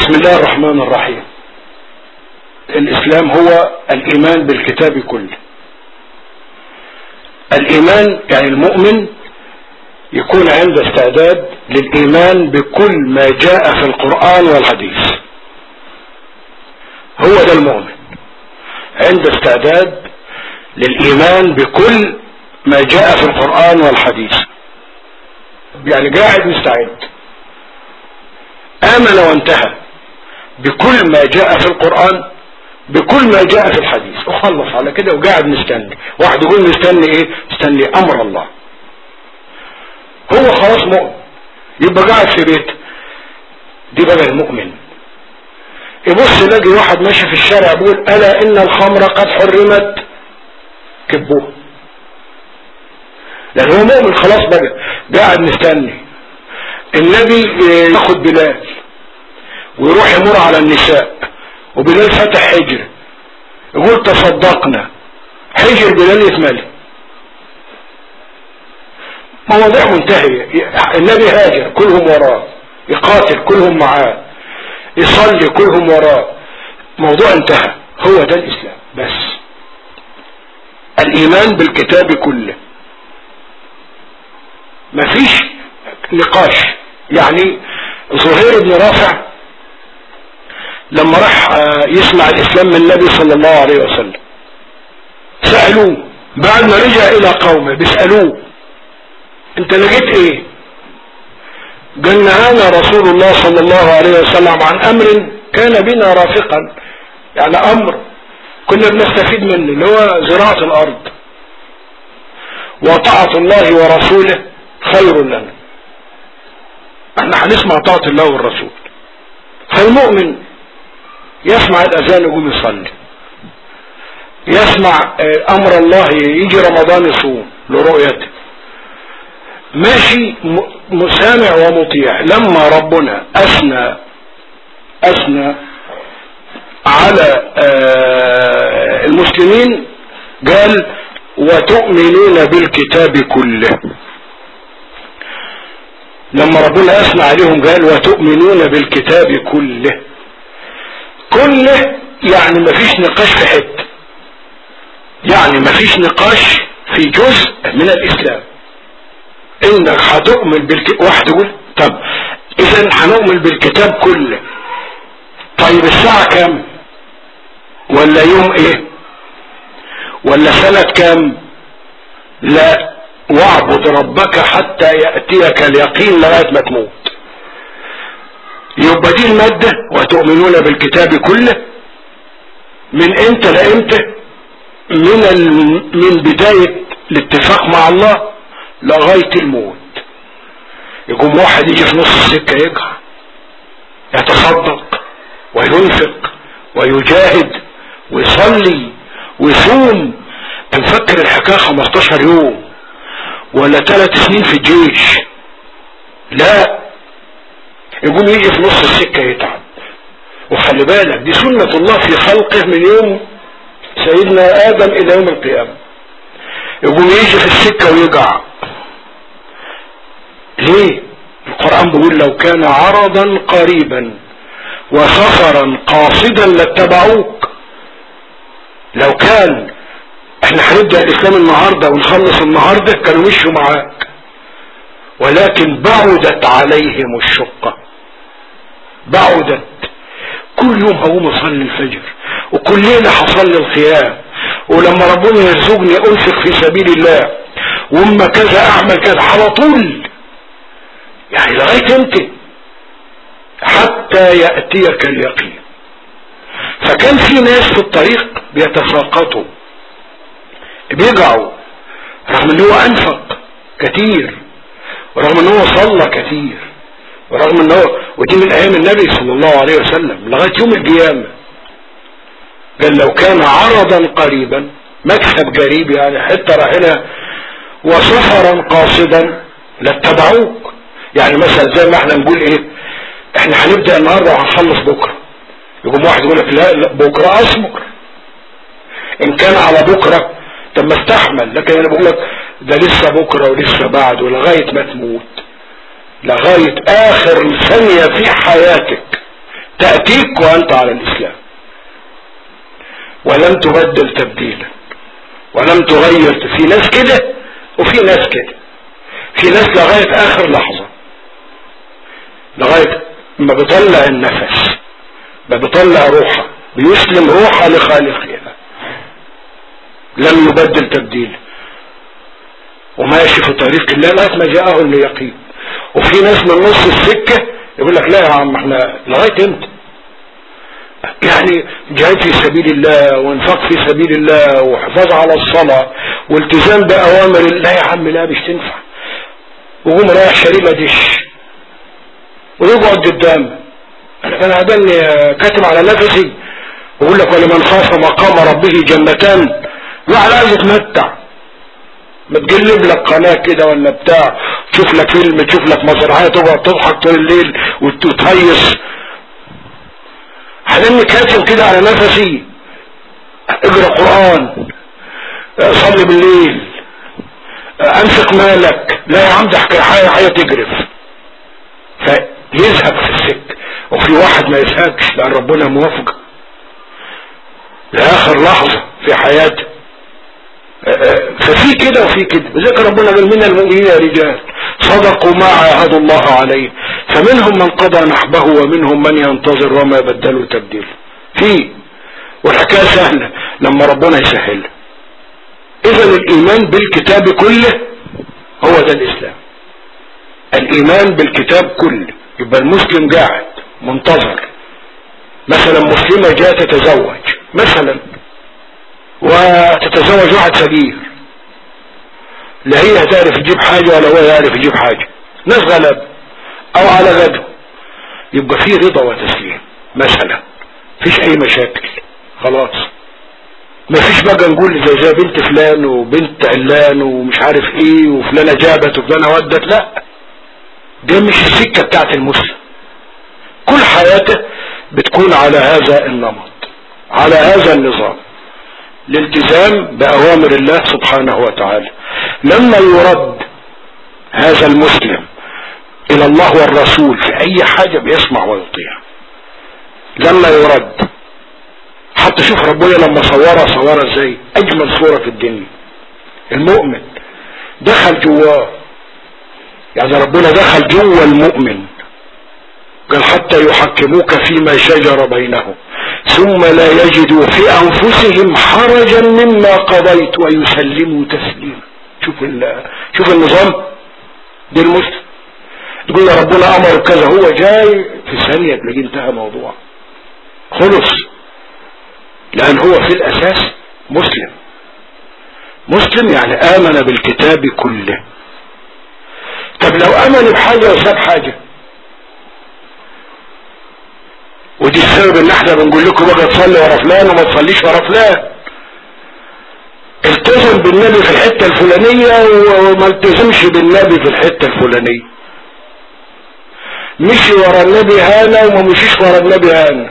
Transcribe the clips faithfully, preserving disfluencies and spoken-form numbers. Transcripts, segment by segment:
بسم الله الرحمن الرحيم. الإسلام هو الإيمان بالكتاب كله. الإيمان يعني المؤمن يكون عنده استعداد للإيمان بكل ما جاء في القرآن والحديث. هو ده المؤمن، عنده استعداد للإيمان بكل ما جاء في القرآن والحديث، يعني قاعد مستعد. آمن وانتهى بكل ما جاء في القرآن بكل ما جاء في الحديث، وخلص على كده وقاعد مستني. واحد يقول مستني ايه؟ مستني امر الله. هو خلاص مؤمن، يبقى قاعد في بيته. دي بقى المؤمن. يبص يلاقي واحد ماشي في الشارع بيقول الا ان الخمر قد حرمت، كبوه. لان هو مؤمن خلاص بقى قاعد مستني. النبي ياخد بلال ويروح يمر على النساء، وبلال فتح حجر يقول تصدقنا، حجر بلال يتملي. مواضيع منتهية. النبي هاجر كلهم وراه، يقاتل كلهم معاه، يصلي كلهم وراه، موضوع انتهى. هو ده الإسلام بس. الإيمان بالكتاب كله، مفيش نقاش. يعني زهير بن رافع لما راح يسمع الإسلام من النبي صلى الله عليه وسلم، سألوه بعد ما رجع إلى قومه، بيسألوه انت لقيت ايه؟ قال نهانا رسول الله صلى الله عليه وسلم عن أمر كان بنا رافقا، يعني أمر كنا بنستفيد منه، اللي هو زراعة الأرض، وطاعة الله ورسوله خير لنا. احنا هنسمع طاعة الله والرسول. فالمؤمن يسمع الأذان يقوم يصلي، يسمع أمر الله، يجي رمضان يصوم لرؤيته، ماشي مسامع ومطيع. لما ربنا أثنى أثنى على المسلمين قال وتؤمنون بالكتاب كله. لما ربنا أثنى عليهم قال وتؤمنون بالكتاب كله. كله يعني مفيش نقاش في حته، يعني مفيش نقاش في جزء من الإسلام. انك هتؤمن بالكتاب. واحد يقول طب اذا هنؤمن بالكتاب كله، طيب الساعة كام؟ ولا يوم ايه؟ ولا سنة كام؟ لا، واعبد ربك حتى يأتيك اليقين لغاية ما تموت. يبقى دي المادة وتؤمنون بالكتاب كله من امتى لامتى؟ من من بداية الاتفاق مع الله لغاية الموت. يقوم واحد يجي في نص السكة يقع، يتصدق وينفق ويجاهد ويصلي ويصوم. تنفكر الحكاية خمستاشر يوم ولا ثلاث سنين في الجيش، لا، يقوم يجي في نص السكة يتعب. وخلي بالك دي سنة الله في خلقه من يوم سيدنا آدم إلى يوم القيامة. يقوم يجي في السكة ويقع. ليه؟ القرآن بيقول لو كان عرضا قريبا وسفرا قاصدا لاتبعوك. لو كان احنا هنبدأ الإسلام النهاردة ونخلص النهاردة كانوا مشوا معاك، ولكن بعدت عليهم الشقة. بعدت. كل يوم هقوم اصلي الفجر، وكل ليلة هصلي القيام، ولما ربنا يرزقني انفق في سبيل الله، واما كذا اعمل كذا على طول. يعني لغاية امتى؟ حتى يأتيك اليقين. فكان في ناس في الطريق بيتساقطوا، بيقعوا، رغم ان هو انفق كتير، ورغم ان هو صلى كتير، ورغم ان هو، ودي من ايام النبي صلى الله عليه وسلم لغاية يوم القيامة. قال لو كان عرضا قريبا، مكسب قريب يعني حتى راحلها، وسفرا قاصدا لاتبعوك. يعني مثلا زي ما احنا نقول ايه، احنا هنبدأ النهاردة وهنخلص بكرة. يقوم واحد يقول لك لا, لا بكرة اصبر. ان كان على بكرة طب ما استحمل، لكن انا بقول لك ده لسه بكرة ولسه بعد، ولغاية ما تموت، لغاية اخر ثانية في حياتك تأتيك وأنت على الإسلام، ولم تبدل تبديلا، ولم تغير. في ناس كده وفي ناس كده. في ناس لغاية آخر لحظة، لغاية ما بيطلع النفس، ما بيطلع روحه، بيسلم روحه لخالقها، لم يبدل تبديلا، وماشي في طريق الله لغاية ما جاءه اليقين. وفي ناس من نص السكة يقول لك لا يا عم احنا لغاية امتى؟ يعني جهاد في سبيل الله وانفاق في سبيل الله وحفاظ على الصلاة والتزام بأوامر الله، يا عم لا مش تنفع. وقوم رايح شريمة دش ويقعد قدام، انا كان عدلني كاتم على نفسي ويقول لك ولمن خاف مقام ربه جنتان. لا عايز يتمتع، ما تقلب لك قناة كده ولا بتاع، تشوف لك فيلم، تشوف لك مسرحية، تقعد تضحك طول الليل وتهيص. حلمني كاتم كده على نفسي، اقرأ قرآن، صلي بالليل، انفق مالك. لا يا عم ده حاجة حاجة تجرف، فيزهق في السكة. وفي واحد ما يزهقش لأن ربنا موافق لآخر لحظة في حياته. ففي كده وفي كده. ذكر ربنا قال من المؤمنين رجال صدقوا ما عاهدوا الله عليه فمنهم من قضى نحبه ومنهم من ينتظر وما بدلوا تبديل. في والحكاية سهلة لما ربنا يسهلها. اذا الايمان بالكتاب كله هو ده الاسلام. الايمان بالكتاب كله. يبقى المسلم قاعد منتظر. مثلا مسلمة جاء تتزوج مثلا وتتزوج واحد فقير، لا هي هتعرف تجيب حاجة ولا هو يعرف يجيب حاجة، ناس غلب او على غدو، يبقى فيه رضا وتسليم مثلا، فيش اي مشاكل خلاص. ما فيش بقى نقول زي زي بنت فلان وبنت علان ومش عارف ايه وفلانة جابت وفلانة ودت، لا دي مش السكة بتاعت المسلم. كل حياته بتكون على هذا النمط، على هذا النظام، الالتزام بأوامر الله سبحانه وتعالى. لما يرد هذا المسلم إلى الله والرسول في أي حاجة بيسمع ويطيع. لما يرد حتى شوف ربنا لما صورها صورها ازاي، أجمل صورة في الدنيا. المؤمن دخل جواه، يعني ربنا دخل جوه المؤمن، قال حتى يحكموك فيما شجر بينهم ثم لا يجدوا في انفسهم حرجا مما قضيت ويسلموا تسليما. شوف شوف النظام دي المسلم. تقول يا ربنا امر كذا، هو جاي في ثانية تلاقيه انتهى موضوع خلص، لان هو في الاساس مسلم. مسلم يعني امن بالكتاب كله. طب لو امن بحاجة وساب حاجة، ودي السبب ان احنا بنقول لكم بقى تصلي ورا فلان وما تصليش ورا فلان. التزم بالنبي في الحتة الفلانية وما التزمش بالنبي في الحتة الفلانية. مشي ورا النبي هانا وما مشيش ورا النبي هانا.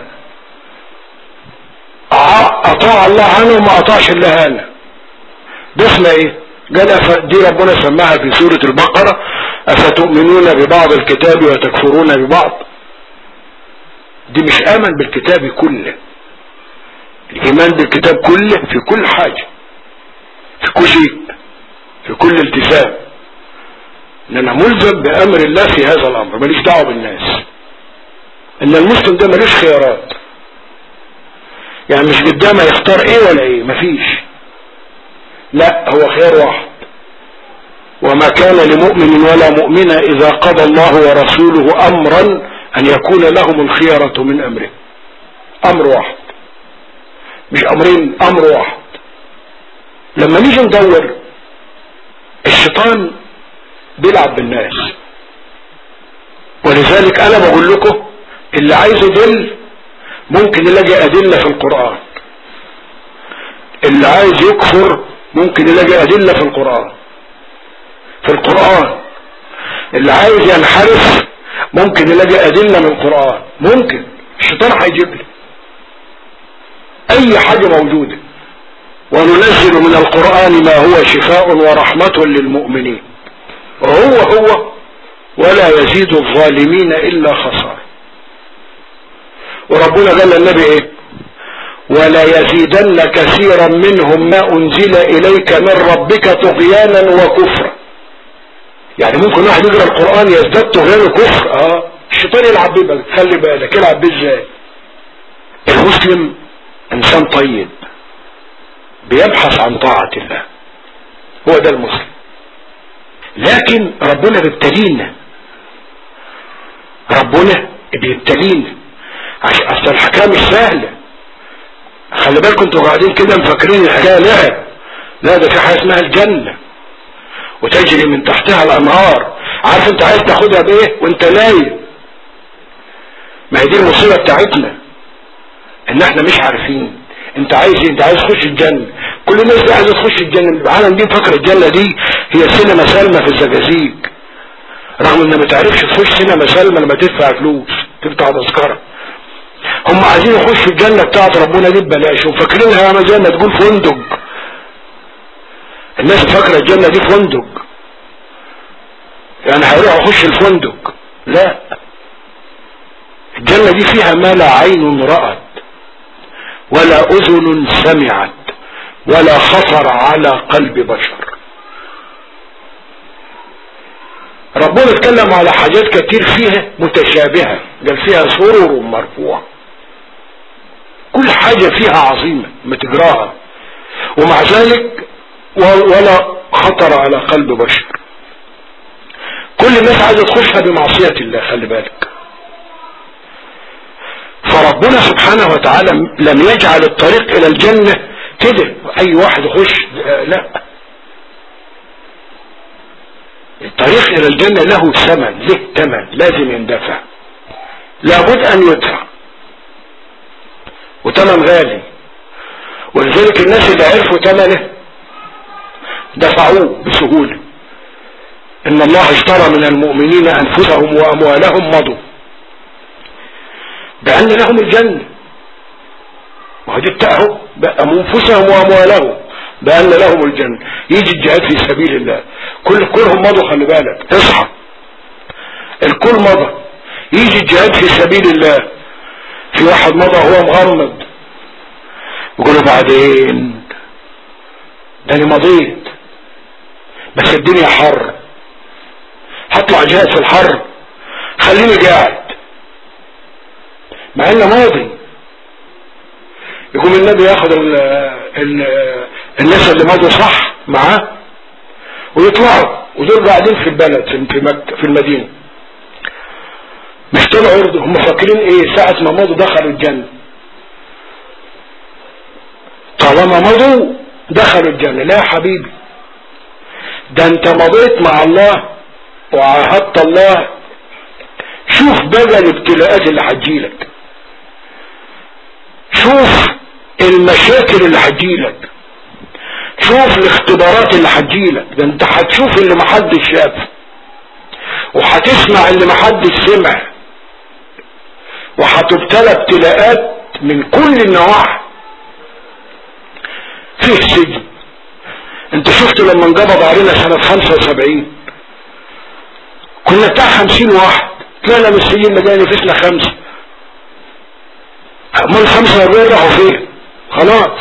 اطاع الله عنه وما اطاعش الله هانا. ده اسمه ايه؟ قال دي ربنا سماها في سورة البقرة افتؤمنون ببعض الكتاب وتكفرون ببعض. دي مش امن بالكتاب كله. الايمان بالكتاب كله في كل حاجة، في كل شيء، في كل التزام. ان انا ملزم بامر الله في هذا الامر، ماليش دعوه بالناس. ان المسلم ده ماليش خيارات، يعني مش قدامه يختار ايه ولا ايه، مفيش. لا هو خيار واحد، وما كان لمؤمن ولا مؤمنة اذا قضى الله ورسوله امرا ان يكون لهم الخيرة من امره. امر واحد مش امرين، امر واحد. لما نيجي ندور، الشيطان بيلعب بالناس، ولذلك انا بقول لكم اللي عايز يدل ممكن يلاقي ادلة في القرآن، اللي عايز يكفر ممكن يلاقي ادلة في القرآن في القرآن اللي عايز ينحرف ممكن يلاقي ادلة من القرآن. ممكن الشيطان هيجيب لي اي حاجة موجودة. وننزل من القرآن ما هو شفاء ورحمة للمؤمنين وهو هو ولا يزيد الظالمين الا خسارة. وربنا قال للنبي ايه؟ ولا يزيدن كثيرا منهم ما انزل اليك من ربك طغيانا وكفرا. يعني ممكن واحد يقرا القرآن يزداد طغيان وكفر. اه الشيطان يلعب بيه، خلي بالك يلعب بيه ازاي. المسلم انسان طيب بيبحث عن طاعة الله، هو ده المسلم. لكن ربنا بيبتلينا، ربنا بيبتلينا عشان اصل الحكايه مش سهله. خلي بالكم انتوا قاعدين كده مفكرين الحكايه لعب، لا ده في حاجه اسمها الجنه وتجري من تحتها الانهار. عارف انت عايز تاخدها بايه وانت نايم؟ ما هي دي المصيبه بتاعتنا، ان احنا مش عارفين. انت عايز انت عايز تخش الجنه، كل الناس عايزه تخش الجنه. العالم دي فاكره الجنه دي هي سينما سلمى في الزجاجيج، رغم ان ما تعرفش تخش سينما سلمى لما تدفع فلوس تدفع تذكره. هم عايزين يخشوا الجنه بتاعت ربنا دي ببلاش، وفاكرينها زي ما تقول فندق. الناس فاكره الجنه دي فندق، يعني هيروح يخش الفندق. لا، الجنه دي فيها ما لا عين رأت ولا اذن سمعت ولا خطر على قلب بشر. ربنا اتكلم على حاجات كتير فيها متشابهة، قال فيها سرر مرفوعة، كل حاجة فيها عظيمة ما تجراها، ومع ذلك ولا خطر على قلب بشر. كل الناس عايزة تخشها بمعصية الله، خلي بالك. فربنا سبحانه وتعالى لم يجعل الطريق الى الجنة كده اي واحد يخش، لا، الطريق الى الجنة له ثمن، له ثمن لازم يندفع، لابد ان يدفع، وثمن غالي. ولذلك الناس اللي عرفوا ثمنه دفعوه بسهولة. ان الله اشترى من المؤمنين انفسهم واموالهم مضوا بأن لهم الجنة، وهذه بتاعه بقى انفسهم واموالهم بأن لهم الجنة. يجي الجهاد في سبيل الله، كل كلهم مضوا، خلي بالك اصحى، الكل مضى. يجي الجهاد في سبيل الله، في واحد مضى هو مغمض، يقولوا بعدين ده انا مضيت بس الدنيا حر، هطلع جهاد في الحر، خليني قاعد مع انه ماضي. يقوم النبي ياخد ال ال الناس اللي ماضوا صح معاه ويطلعوا، ودول قاعدين في البلد في مكة في المدينة، مش طلعوا. هم فاكرين ايه ساعة ما مضوا دخلوا الجنة؟ طالما مضوا دخلوا الجنة؟ لا يا حبيبي، ده انت مضيت مع الله وعاهدت الله. شوف بقى الابتلاءات اللي هتجيلك، شوف المشاكل اللي هتجيلك، شوف الاختبارات اللي هتجيلك. ده انت هتشوف اللي محدش شافه، وهتسمع اللي محدش سمع، وهتبتلى ابتلاءات من كل النواحي. فيه سجن، انت شفت لما انقبض علينا سنة خمسة وسبعين كنا بتاع خمسين واحد، طلعنا من السجن لقينا نفسنا خمسة، امال خمسة واربعين راحوا فين؟ خلاص.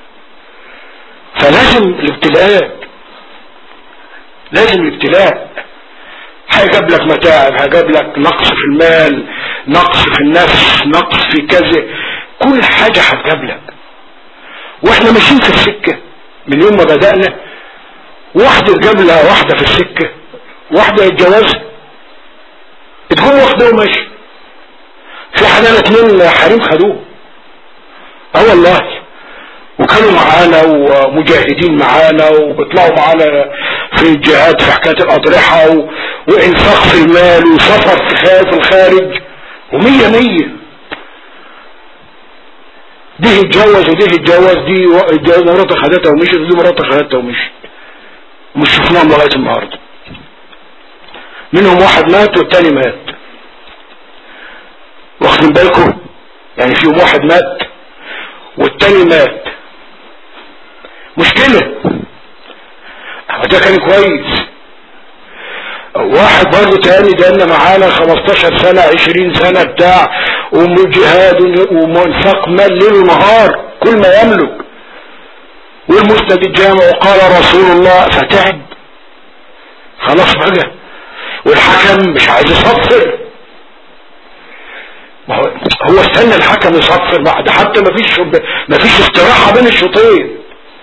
فلازم الابتلاءات، لازم الابتلاء. هيجاب لك متاعب، هيجاب لك نقص في المال، نقص في النفس، نقص في كذا، كل حاجة هتجاب لك. واحنا ماشيين في السكة من يوم ما بدأنا، واحدة جاب لها واحدة في السكة، واحدة يتجوزها تقوم واخده وماشي. في حنان اتنين حريم خدوه، اه والله، وكانوا معانا ومجاهدين معانا وبيطلعوا معانا في الجهاد في حكاية الأضرحة و... وإنفاق في المال وسفر في الخارج، ومية مية. دي اتجوز ودي اتجوز، دي اتجوز مراته خدتها ومشيت، ودي مراته خدتها ومشيت، مش شفناهم لغاية النهارده. منهم واحد مات والتاني مات، واخدين بالكم؟ يعني فيهم واحد مات والتاني مات. مشكلة. ده كان كويس. واحد برضه تاني جانا معانا خمستاشر سنة عشرين سنة بتاع، وجهاد ومنفق مال ليل ونهار كل ما يملك، والمسند الجامع وقال رسول الله، فتعب خلاص بقى. والحكم مش عايز يصفر، هو استنى الحكم يصفر بعد، حتى ما فيش ما فيش استراحة بين الشوطين،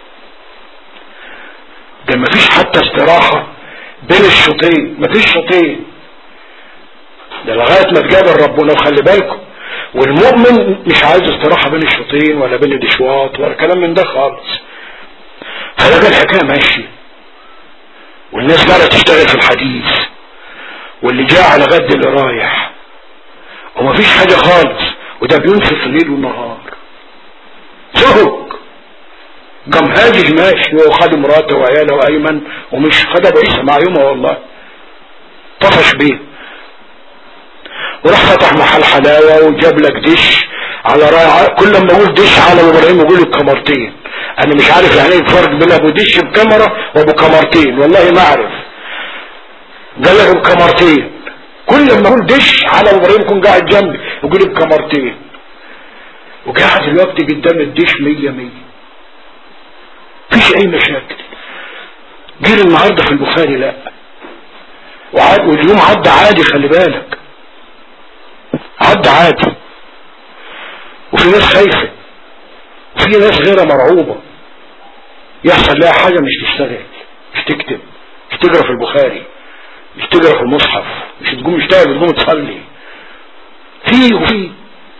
ده ما فيش حتى استراحة بين الشوطين، ما فيش شوطين، ده لغاية ما تجابل ربنا. وخلي بالكم، والمؤمن مش عايز استراحة بين الشوطين ولا بين الاشواط ولا كلام من ده خالص. فلقى الحكاية ماشية، والناس بقى تشتغل في الحديث، واللي جاء على غد اللي رايح، وما فيش حاجة خالص، وده بينفق الليل والنهار. زهق قام هاجج ماشي، هو خد مراته وعياله وايمن، ومش خد ابو عيسى مع يومه والله، طفش بيه وراح فتح محل حلاوه وجاب لك دش على راي، كل ما اقول دش على ابو ابراهيم يقول لك كامرتين. انا مش عارف يعني ايه الفرق بين ابو دش بكاميرا وابو كامرتين، والله ما اعرف. قال لك ابو كامرتين، كل ما اقول دش على ابو ابراهيم يكون قاعد جنبي يقول لك كامرتين، وقاعد الوقت قدام الدش مية مية، مفيش اي مشاكل. غير النهارده في البخاري لا، وعاد واليوم عدى عادي، خلي بالك عدى عادي، وفي ناس خايفه، وفي ناس غيرها مرعوبه، يحصل لها حاجه مش تشتغل، مش تكتب، مش تقرا في البخاري، مش تقرا في المصحف، مش تقوم مش تقعد تقوم تصلي، في وفي.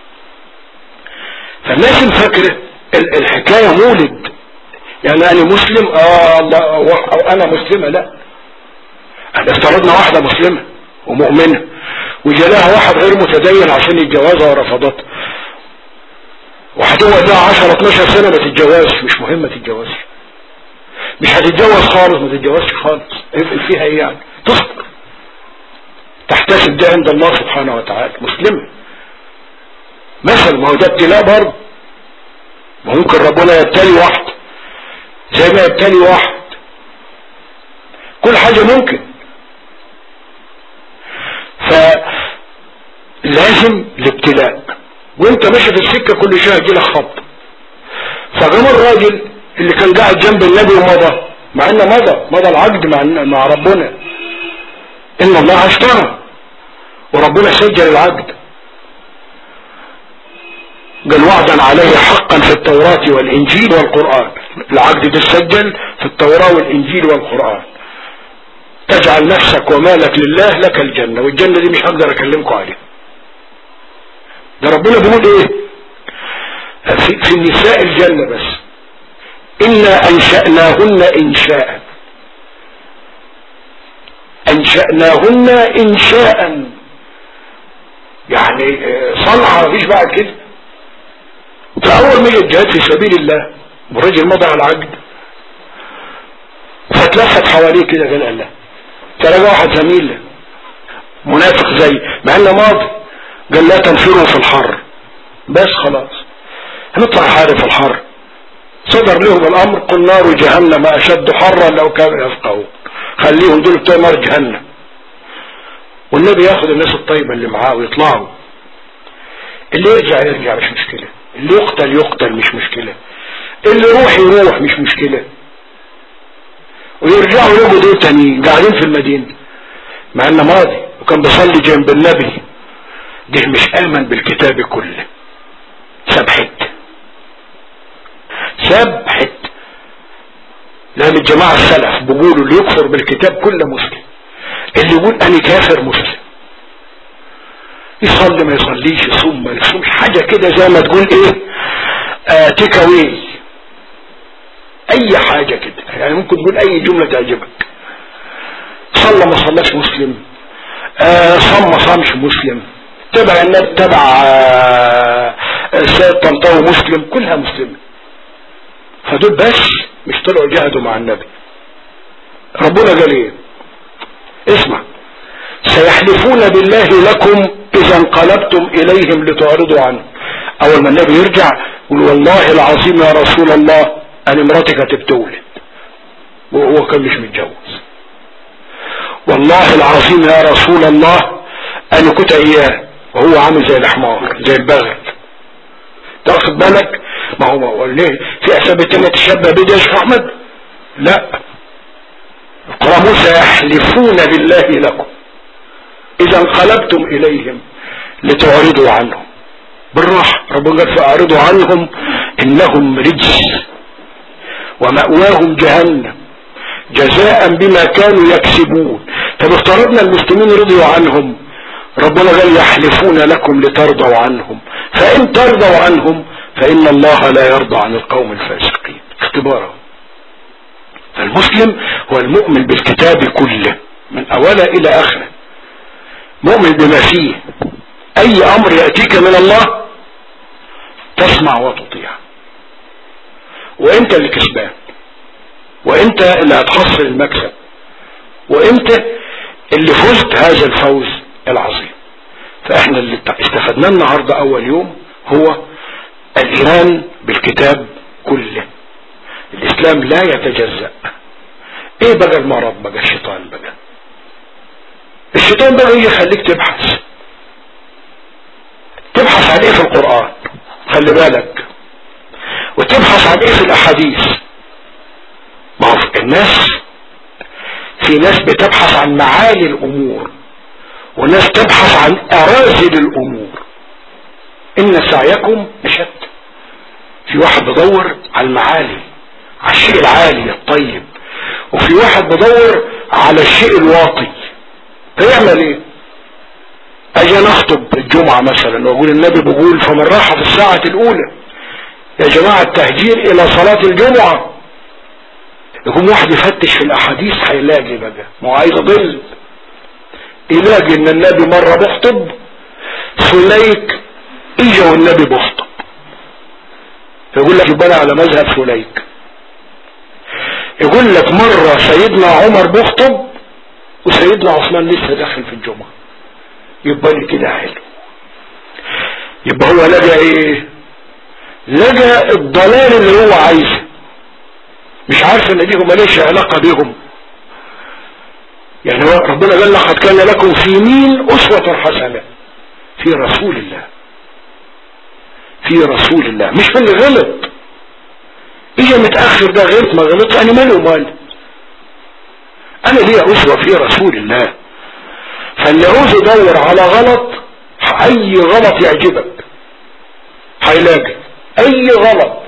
فالناس مفكره الحكايه مولد، يعني انا مسلم اه الله، او انا مسلمه، لا، احنا افترضنا واحده مسلمه ومؤمنه وجالها واحد غير متدين عشان يتجوزها ورفضتها، وهتقعد لها عشرة اتناشر سنه ما تتجوزش، مش مهم ما تتجوزش، مش هتتجوز خالص، ما تتجوزش خالص، فيها ايه يعني؟ تصبر، تحتسب ده عند الله سبحانه وتعالى، مسلمه مثلا. ما هو ده ابتلاء برضه، ممكن ربنا يبتلي واحد زي ما يبتلي واحد، كل حاجة ممكن. فلازم الابتلاء، وانت ماشي في السكة كل شوية يجيلك خط. فقام الراجل اللي كان قاعد جنب النبي ومضى، مع انه مضى مضى العقد مع مع ربنا، ان الله اشترى وربنا سجل العقد، قال وعدا عليه حقا في التوراة والانجيل والقرآن، العقد ده سجل في التوراة والانجيل والقرآن، تجعل نفسك ومالك لله لك الجنة، والجنة دي مش هقدر اكلمكم عليها، ده ربنا بيقول ايه في, في النساء الجنة بس، إنا أنشأناهن إنشاء، أنشأناهن إنشاء يعني صنعة، مفيش بعد كده. فأول ما الجهاد في سبيل الله والرجل مضى على العقد، فتلفت حواليه كده قال الله، تلاقى واحد زميل منافق زي مع انه ماضي، قال لا تنفروا في الحر، بس خلاص هنطلع حارب في الحر. صدر لهم الامر، قل نار جهنم اشد حرا لو كانوا يفقهون، خليهم دول بتوع نار جهنم. والنبي ياخد الناس الطيبه اللي معاه ويطلعوا، اللي يرجع يرجع مش مشكله، اللي يقتل يقتل مش مشكله، اللي يروح يروح مش مشكله، ويرجعوا يجوا دول تانيين قاعدين في المدينه مع انه ماضي وكان بيصلي جنب النبي، ده مش امن بالكتاب كله، سبحت سبحت. لان الجماعة السلف بيقولوا اللي يكفر بالكتاب كله مسلم، اللي يقول انا كافر مسلم، يصلي ما يصليش، يصوم ما يصومش، حاجة كده زي ما تقول ايه آه تيكاوي، اي حاجة كده يعني، ممكن تقول اي جملة تعجبك، صلى ما صلاش مسلم، آه صام ما صامش مسلم، تبع النبي تبع آه سيد طنطاوي مسلم، كلها مسلمة. فدول بس مش طلعوا جاهدوا مع النبي. ربنا قال ايه؟ اسمع، سيحلفون بالله لكم اذا انقلبتم اليهم لتعرضوا عنه. اول ما النبي يرجع يقول والله العظيم يا رسول الله انا مراتي كانت بتولد وهو كان مش متجوز، والله العظيم يا رسول الله انا كنت اياه وهو عامل زي الحمار زي البغل. تاخد بالك؟ ما هو ليه في اسباب تانية تشبه بيه يا شيخ احمد؟ لا، القرآن موسى يحلفون بالله لكم اذا انقلبتم اليهم لتعرضوا عنهم. بالراحة، ربنا قال فاعرضوا عنهم انهم رجس ومأواهم جهنم جزاء بما كانوا يكسبون. طب افترضنا المسلمين رضيوا عنهم، ربنا قال يحلفون لكم لترضوا عنهم، فان ترضوا عنهم فان الله لا يرضى عن القوم الفاسقين. اختباره. فالمسلم هو المؤمن بالكتاب كله من اوله الى اخره، مؤمن بما فيه. اي امر يأتيك من الله تسمع وتطيع، وانت اللي كسبان، وانت اللي هتحصل المكسب، وانت اللي فزت هذا الفوز العظيم. فاحنا اللي استفدناه النهارده اول يوم هو الايمان بالكتاب كله. الاسلام لا يتجزأ. ايه بقى المرض بقى؟ الشيطان بقى. الشيطان بقى يجي يخليك تبحث تبحث عن ايه في القرآن، خلي بالك، وتبحث عن ايه في الاحاديث. ما هو الناس، في ناس بتبحث عن معالي الامور، وناس تبحث عن اراذل الامور. ان سعيكم لشتى. في واحد بدور على المعالي، على الشيء العالي الطيب، وفي واحد بدور على الشيء الواطي. فيعمل ايه؟ اجي نخطب الجمعة مثلا واقول النبي بيقول فمن راح في الساعة الاولى يا جماعة التهجير الى صلاة الجمعة. يقوم واحد يفتش في الاحاديث هيلاقي بقى، ما هو عايز اضل، يلاقي ان النبي مرة بيخطب فليك اجا والنبي بيخطب، يقول لك يبقى على مذهب فليك. يقول لك مرة سيدنا عمر بيخطب وسيدنا عثمان لسه داخل في الجمعة، يبقى لي كده حلو. يبقى هو لقى ايه؟ لقى الضلال اللي هو عايزه، مش عارف ان دي ماليش علاقة بيهم. يعني ربنا قال لقد كان لكم في مين اسوة حسنة في رسول الله، في رسول الله، مش في اللي غلط. اجا متأخر ده غلط ما غلط، انا مالي ومالي، انا ليا اسوة في رسول الله. فاللي عاوز يدور على غلط، اي غلط يعجبك هيلاقي اي غلط.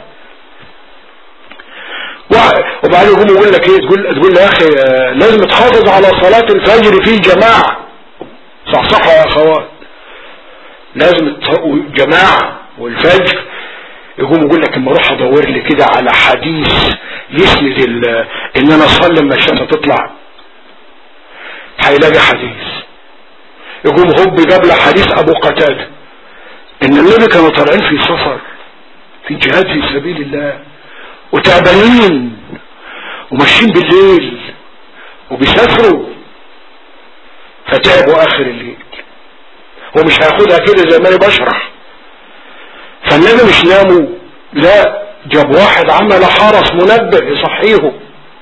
وبعدين يقوم يقول لك ايه؟ تقول تقول له يا اخي لازم تحافظ على صلاة الفجر في جماعة. صحصحوا يا اخوات، لازم جماعة والفجر. يقوم يقول لك اما اروح ادور لي كده على حديث يسند ان انا اصلي لما الشمس تطلع، هيلاقي حديث. يقوم هوب جاب له حديث ابو قتادة ان النبي كانوا طالعين في سفر في جهاد في سبيل الله وتعبانين وماشيين بالليل وبيسافروا فتعبوا اخر الليل، ومش هياخدها كده زي ما انا بشرح. فالنبي مش ناموا، لا، جاب واحد عمل حرس منبه يصحيهم.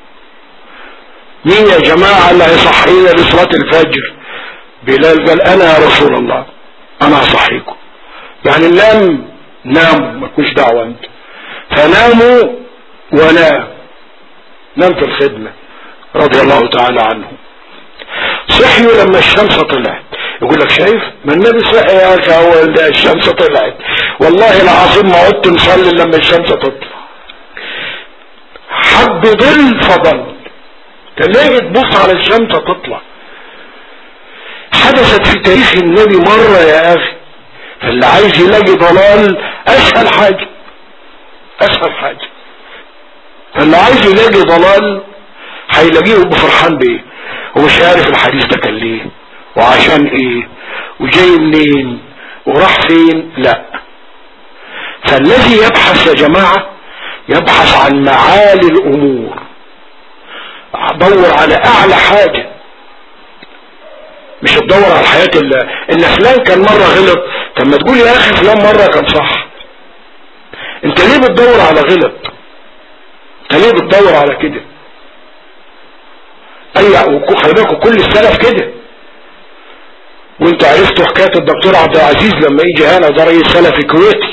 مين يا جماعة اللي هيصحينا لصلاة الفجر؟ بلال قال انا يا رسول الله، انا هصحيكم. يعني نام ناموا، ما تكونش دعوة انت. فناموا ونام نام في الخدمة رضي الله تعالى عنه. صحيوا لما الشمس طلعت. يقول لك شايف ما النبي صحي يا اخي، هو ده الشمس طلعت والله العظيم ما عدت نصلي لما الشمس تطلع. حب ظل فضل، تلاقي تبص على الشمس تطلع. حدثت في تاريخ النبي مرة يا اخي. فاللي عايز يلاقي ضلال اسهل حاجة، اسهل حاجة. فاللي عايز يلاقي ضلال هيلاقيه بفرحان بيه، ومش عارف الحديث ده كان ليه وعشان ايه وجاي منين وراح فين. لا، فالذي يبحث يا جماعة يبحث عن معالي الامور، دور على اعلى حاجة، مش تدور على الحياة اللي ان فلان كان مرة غلط. طب ما تقول يا اخي فلان مرة كان صح. انت ليه بتدور على غلط؟ انت ليه بتدور على كده؟ اي خلي بالكوا كل السلف كده. وانتوا عرفتوا حكاية الدكتور عبد العزيز لما يجي هنا، ده رئيس سلفي كويتي،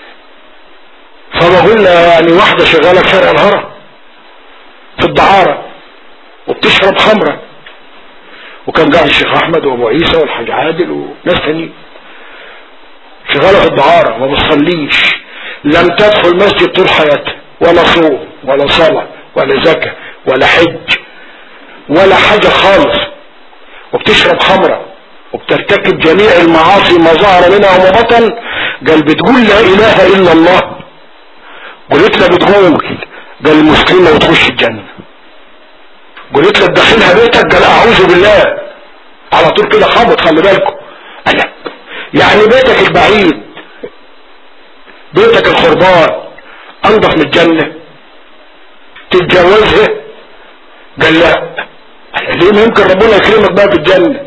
فبقول يعني واحدة شغالة في شارع الهرم في الدعارة وبتشرب خمرة، وكان قاعد الشيخ احمد وابو عيسى والحاج عادل وناس تانيين، شغالة في الدعارة ما بتصليش، لم تدخل مسجد طول حياتها، ولا صوم ولا صلاة ولا زكاة ولا حج ولا حاجة خالص، وبتشرب خمرة وبترتكب جميع المعاصي ما ظهر منها وما بطن. قال بتقول لا اله الا الله، قلت لها بتقول قال المسلمة وتخش الجنة، قلت لها تدخلها بيتك قال اعوذ بالله، على طول كده خبط. خلي بالكم انا يعني بيتك البعيد، بيتك الخربان انضف من الجنة تتجوزها؟ قال لا. ليه؟ يمكن ربنا يكرمك بقى في الجنة،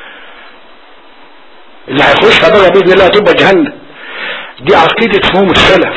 اللي هيخشها بقى باذن الله هتبقى جهنم. دي عقيدة فهم السلف.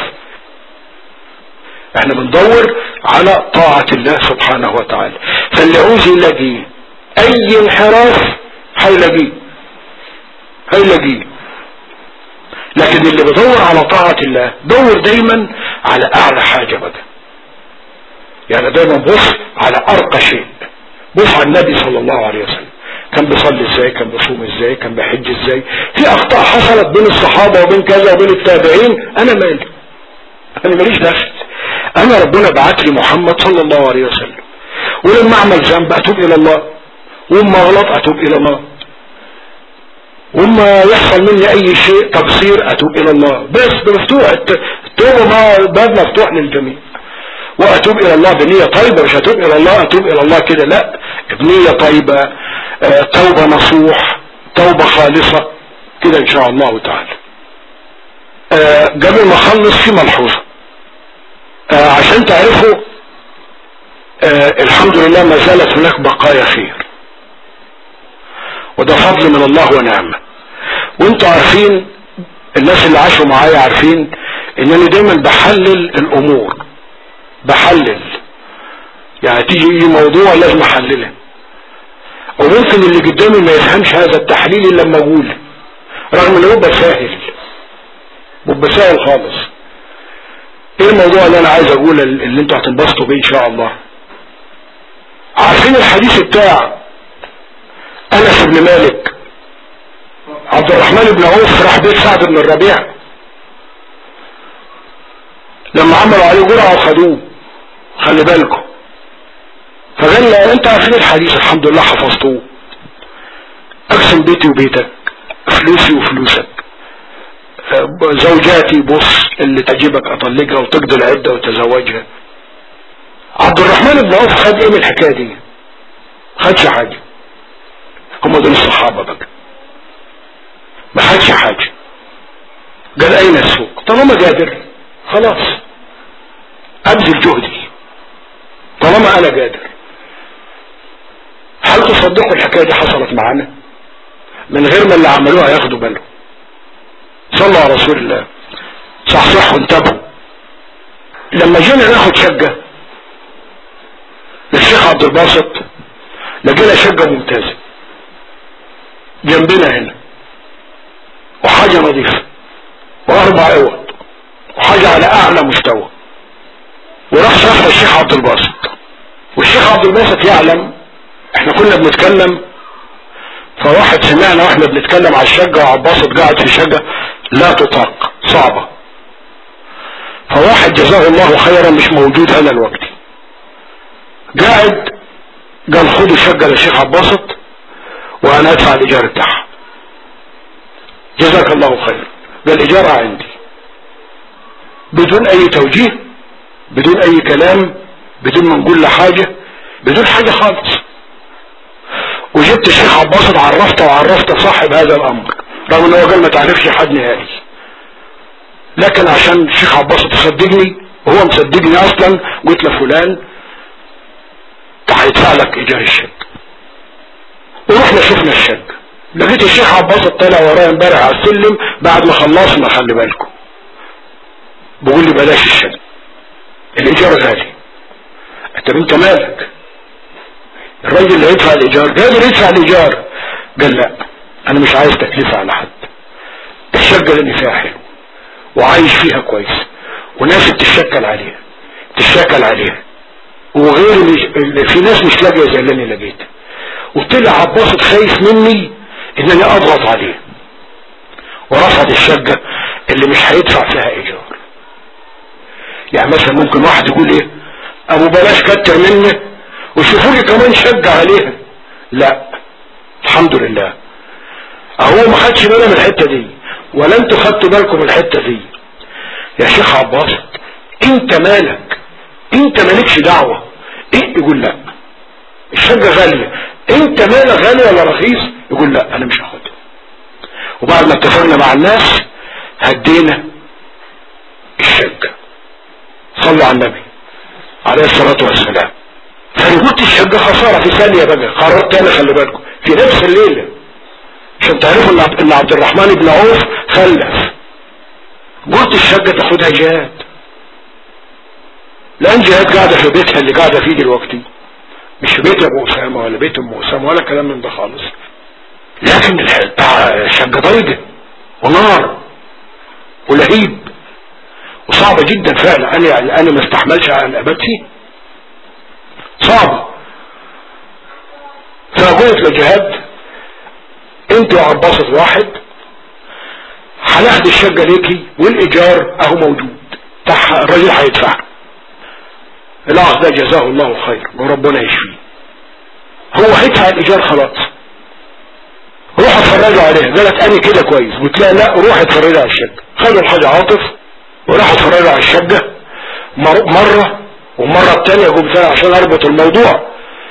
احنا بندور على طاعة الله سبحانه وتعالى، فاللي عاوز يلاقيه اي انحراف هيلاقيه هيلاقيه لكن اللي بدور على طاعة الله دور دايما على اعلى حاجة بقى، يعني دايما بص على ارقى شيء. بص على النبي صلى الله عليه وسلم، كان بيصلي ازاي، كان بيصوم ازاي، كان بيحج ازاي. في اخطاء حصلت بين الصحابة وبين كذا وبين التابعين، انا مالي، انا ماليش دخل. انا ربنا بعت لي محمد صلى الله عليه وسلم، ولما اعمل ذنب اتوب الى الله، وما اغلط اتوب الى الله، وما يحصل مني اي شيء تقصير اتوب الى الله. بس بمفتوح التوبة، ما باب مفتوح للجميع، واتوب الى الله بنية طيبة، مش اتوب الى الله اتوب الى الله كده، لا، بنية طيبة، آه توبة نصوح، توبة خالصة كده ان شاء الله تعالى. آه قبل ما اخلص في ملحوظة آه عشان تعرفوا آه الحمد لله ما زالت هناك بقايا خير، وده فضل من الله ونعمة. وانتوا عارفين، الناس اللي عاشوا معايا عارفين انني دايما بحلل الامور، بحلل يعني تيجي موضوع لازم احلله، وممكن اللي قدامي ما يفهمش هذا التحليل الا لما اقوله، رغم انه يبقى سهل، يبقى سهل خالص. ايه الموضوع اللي انا عايز اقوله اللي انتوا هتنبسطوا بيه ان شاء الله؟ عارفين الحديث بتاع انس بن مالك، عبد الرحمن بن عوف راح بيت سعد بن الربيع لما عملوا عليه جرعة وخدوه، خلي بالكم. فقال له انت عارفين الحديث الحمد لله حفظتوه، اقسم بيتي وبيتك، فلوسي وفلوسك، زوجاتي بص اللي تعجبك اطلقها وتقضي العدة وتزوجها. عبد الرحمن بن عوف خد ايه من الحكاية دي؟ خدش حاجة. هم دول الصحابة بقى، ما خدش حاجة. قال اين السوق؟ طالما قادر خلاص ابذل جهدي، طالما انا قادر. هل تصدقوا الحكاية دي حصلت معانا من غير ما اللي عملوها ياخدوا بالهم؟ صلوا على رسول الله، صحصحوا انتبهوا. لما جينا ناخد شقة للشيخ عبد الباسط لقينا شقة ممتازة جنبنا هنا، وحاجة نظيفة، واربع اوض، وحاجة على اعلى مستوى. وراح شافها الشيخ عبد الباسط، والشيخ عبد الباسط يعلم احنا كنا بنتكلم، فواحد سمعنا واحنا بنتكلم على الشقة، وعبد الباسط قاعد في شقة لا تطاق، صعبة. فواحد جزاه الله خيرا مش موجود هنا الوقت، قاعد قال خدوا الشقة للشيخ عبد الباسط وانا ادفع الايجار بتاعها، جزاك الله خير. قال الايجار عندي، بدون اي توجيه، بدون اي كلام، بدون ما نقول له حاجة، بدون حاجة خالص. وجبت الشيخ عبد الباسط عرفته وعرفت صاحب هذا الامر، رغم انه قال ما تعرفش حد نهائي، لكن عشان الشيخ عبد الباسط يصدقني، وهو مصدقني اصلا، قلت له فلان هيدفع لك ايجار الشقة. ورحنا شفنا الشقة، لقيت الشيخ عبد الباسط طالع ورايا امبارح على السلم بعد ما خلصنا، خلي بالكم، بقول لي بلاش الشقة، الايجار غالي. طب انت مالك؟ الراجل اللي يدفع الايجار قادر يدفع الايجار. قال لا، انا مش عايز تكلفة على حد، الشقة اللي فيها حلو وعايش فيها كويس وناس بتشكل عليها تشكل عليها، وغير اللي في ناس مش لاقيه زي اللي انا لقيتها. وطلع عباسط خايف مني ان انا اضغط عليه ورفض الشقة اللي مش هيدفع فيها ايجار. يعني مثلا ممكن واحد يقول ايه ابو بلاش كتر مني وشوفوا لي كمان شقة عليها، لا الحمد لله اهو ما خدش باله من الحتة دي ولا انتوا خدتوا بالكم من الحتة دي. يا شيخ عباسط انت مالك، انت مالكش دعوة. ايه يقول لا الشقة غالية، انت مالك غالية ولا رخيص؟ يقول لا انا مش هاخدها. وبعد ما اتفقنا مع الناس هدينا الشقة، صلوا على النبي عليه الصلاة والسلام. فانا قلت الشقة خسارة في ثانية بقى، قررت انا خلي بالكم في نفس الليلة عشان تعرفوا ان عبد الرحمن بن عوف خلف. قلت الشقة تاخدها جهاد، لان جهاد قاعدة في بيتها اللي قاعدة فيه دلوقتي، مش في بيت ابو اسامة ولا بيت ام اسامة ولا كلام من ده خالص. لكن الشقة ضيقة ونار ولهيب وصعبة جدا فعلا، انا انا ما استحملش على الابد فيه، صعبة. فقلت لجهاد انت وعباسط واحد هناخد الشقة ليكي والايجار اهو موجود بتاعها الراجل هيدفع. الاخ ده جزاه الله خير وربنا يشفيه، هو هيدفع الايجار خلاص، روح اتفرجوا عليها. قالت انا كده كويس، قلت لها لا روح اتفرجوا على الشقة. خدوا الحاج عاطف وراح اتفرجوا على الشقة مرة والمرة التانية قلت لها عشان اربط الموضوع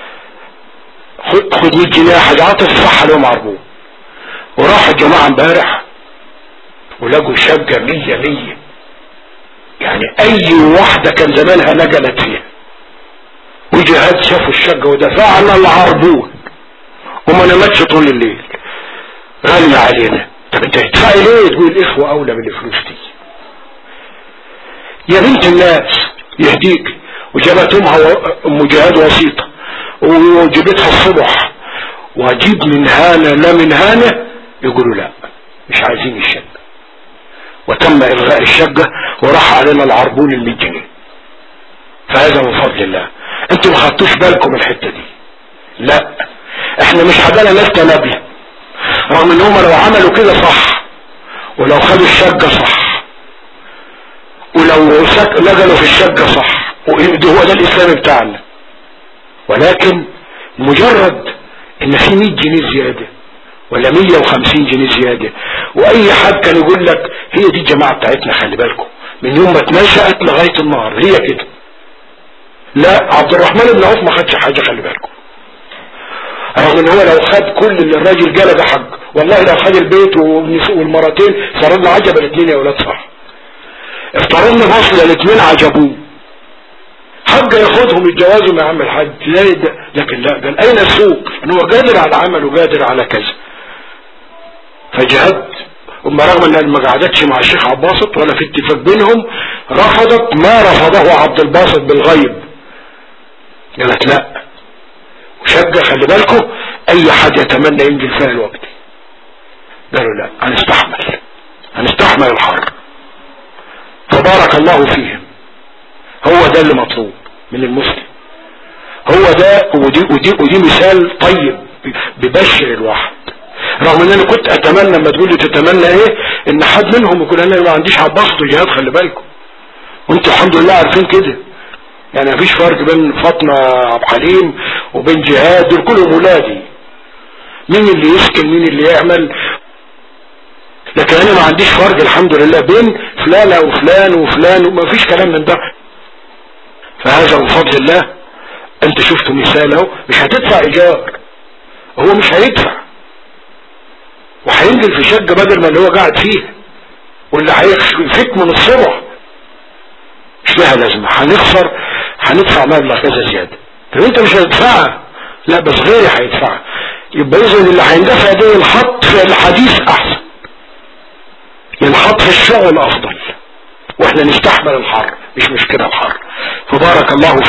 خد مية جنيه حاج عاطف صح لهم عربون. وراح الجماعة امبارح ولقوا شقة مية مية، يعني اي واحدة كان زمانها نقلت فيها. وجهاد شافوا الشقة ودفعنا العربون وما نمتش طول الليل، غالية علينا. طب انت هتدفعي ليه؟ تقول الاخوة اولى بالفلوس دي. يا بنت الناس يهديك. وجابت امها ام جهاد وسيطة وجبتها الصبح واجيب من هانة لا من هانة، يقولوا لا مش عايزين الشقة. وتم الغاء الشقة وراح علينا العربون المية جنيه. فهذا من فضل الله. انتوا ما خدتوش بالكم الحتة دي، لا احنا مش حدانا ناس تنابلة، رغم ان هم لو عملوا كده صح ولو خدوا الشقة صح ولو نزلوا في الشقة صح هو ده الاسلام بتاعنا. ولكن مجرد ان في مية جنيه زيادة ولا مية وخمسين جنيه زيادة، واي حد كان يقول لك هي دي الجماعة بتاعتنا خلي بالكم من يوم ما اتنشأت لغاية النهار هي كده. لا عبد الرحمن بن عوف ما خدش حاجة خلي بالكم، رغم ان هو لو خد كل اللي الراجل جاله ده حق، والله لو خد البيت والمرتين صار له عجب الاثنين يا ولاد صح. افترضنا فصل الاثنين عجبوه حق ياخدهم يتجوزوا يا عم الحاج، لكن لا قال اين السوق ان هو قادر على عمل وقادر على كذا. فجهد اما رغم ان ما قعدتش مع الشيخ عباسط ولا في اتفاق بينهم، رفضت ما رفضه عبد الباسط بالغيب، قالت لا. وشجع خلي بالكم اي حد يتمنى ينزل فيها الوقت، قالوا لا هنستحمل هنستحمل الحر. فبارك الله فيهم. هو ده اللي مطلوب من المسلم، هو ده. ودي, ودي, ودي مثال طيب ببشر الواحد. رغم ان انا كنت اتمنى لما تقول لي تتمنى ايه ان حد منهم يقول انا ما عنديش عباسط وجهاد خلي بالكم، وانتوا الحمد لله عارفين كده. يعني مفيش فرق بين فاطمة عبد الحليم وبين جهاد، دول كلهم ولادي، مين اللي يسكن مين اللي يعمل. لكن انا ما عنديش فرق الحمد لله بين فلانة وفلان وفلان وما فيش كلام من ده. فهذا من فضل الله. انت شفتوا مثاله، مش هتدفع ايجار، هو مش هيدفع وهينزل في شقة بدل ما اللي هو قاعد فيها واللي هيفك من الصبح مش لها لازمة، هنخسر هندفع مبلغ كذا زيادة. طب انت مش هتدفعها، لا بس غيري هيدفعها. يبقى اذا اللي هيندفع ده ينحط في الحديث احسن، ينحط في الشغل افضل، واحنا نستحمل الحر مش مشكلة الحر. فبارك الله